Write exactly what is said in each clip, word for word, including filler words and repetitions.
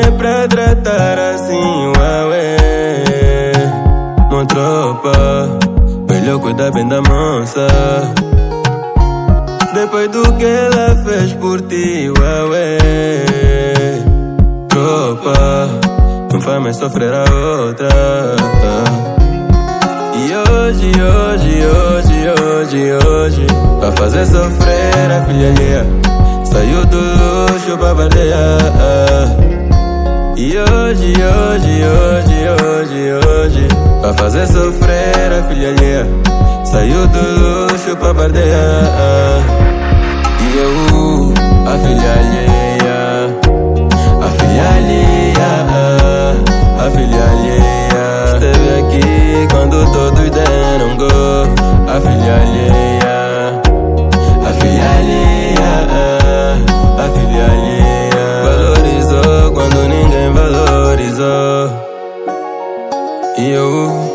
é pra tratar assim, ué, mon tropa, melhor cuidar bem da moça. Depois do que ela fez por ti, ué, tropa, não faz mais sofrer a outra. E hoje, hoje, hoje, hoje, hoje, pra fazer sofrer a filha alheia, saiu do luxo pra bardear. E hoje, hoje, hoje, hoje, hoje, pra fazer sofrer a filha alheia, saiu do luxo pra bardear. E eu, a filha alheia, a filha alheia, a filha alheia, esteve aqui quando todos deram gol. A filha alheia, a filha alheia, a filha alheia, valorizou quando ninguém valorizou. E eu,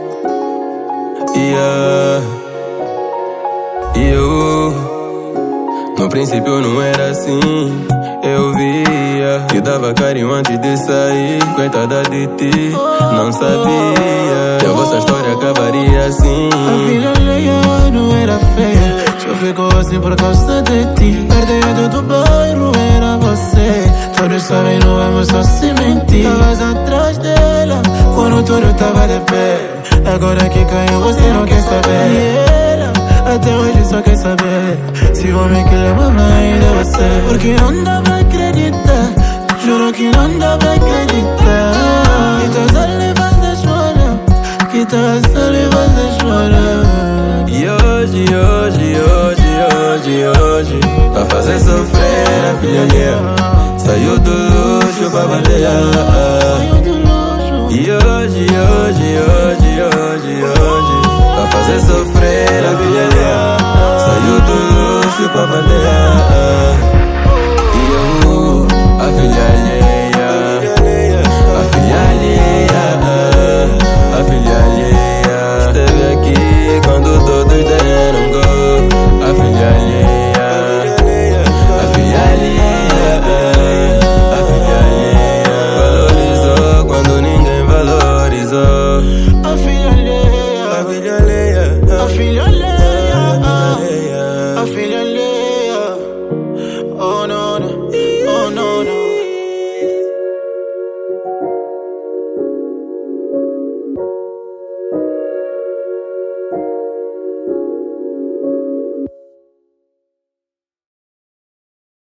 yeah, e eu, no princípio não era assim. Eu via que dava carinho antes de sair. Coitada de ti, não sabia que a vossa história acabaria assim. A filha alheia não era feia, só ficou assim por causa de ti. Perder do bairro era você, todos sabem, não vamos só se mentir. Tavas atrás dela quando tudo tava de pé, agora que caiu você não quer saber. E ela até hoje só quer saber se o homem que levava ainda é você. Porque não dá pra acreditar, juro que não dá pra acreditar que estás ali vas a chorar, que estás ali vas a chorar. E hoje, hoje, hoje, hoje, hoje, pra fazer sofrer a filha alheia, saiu do luxo pra bandear. E hoje, hoje, hoje, hoje, hoje, pra fazer sofrer a filha alheia, saiu do luxo pra bandear. E eu, a filha alheia, a filha alheia, a filha alheia, esteve aqui quando todos deram gol. A filha alheia, a filha alheia, a filha alheia, valorizou quando ninguém valorizou. A filha alheia, A filha alheia, a filha alheia, alheia. a filha alheia. Oh no, no, oh no, no.